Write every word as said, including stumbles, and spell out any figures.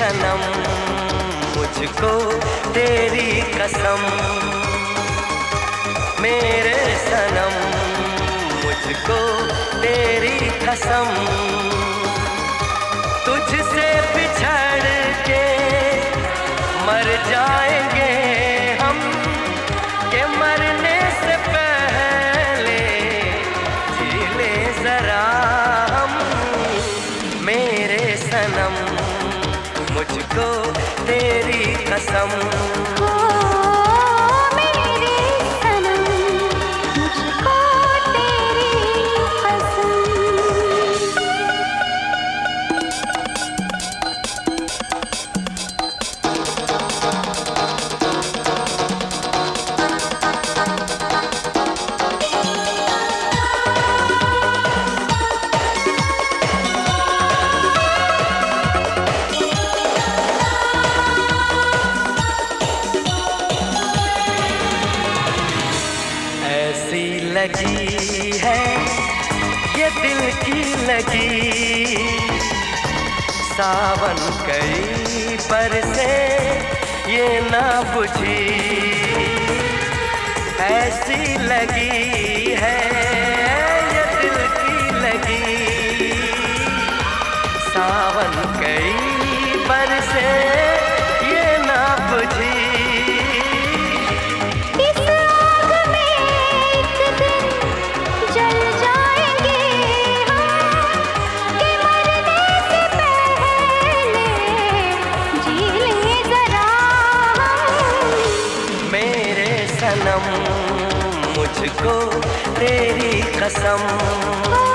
सनम मुझको तेरी कसम, मेरे सनम मुझको तेरी कसम। तुझसे बिछड़ के मर जाएंगे हम, के मरने से पहले जी ले जरा हम। मेरे सनम मुझको तेरी कसम। लगी है ये दिल की लगी, सावन कई बरसे ये ना बुझी। ऐसी लगी है ये दिल की लगी, सावन कई बरसे ये ना बुझी। सनम मुझको तेरी कसम।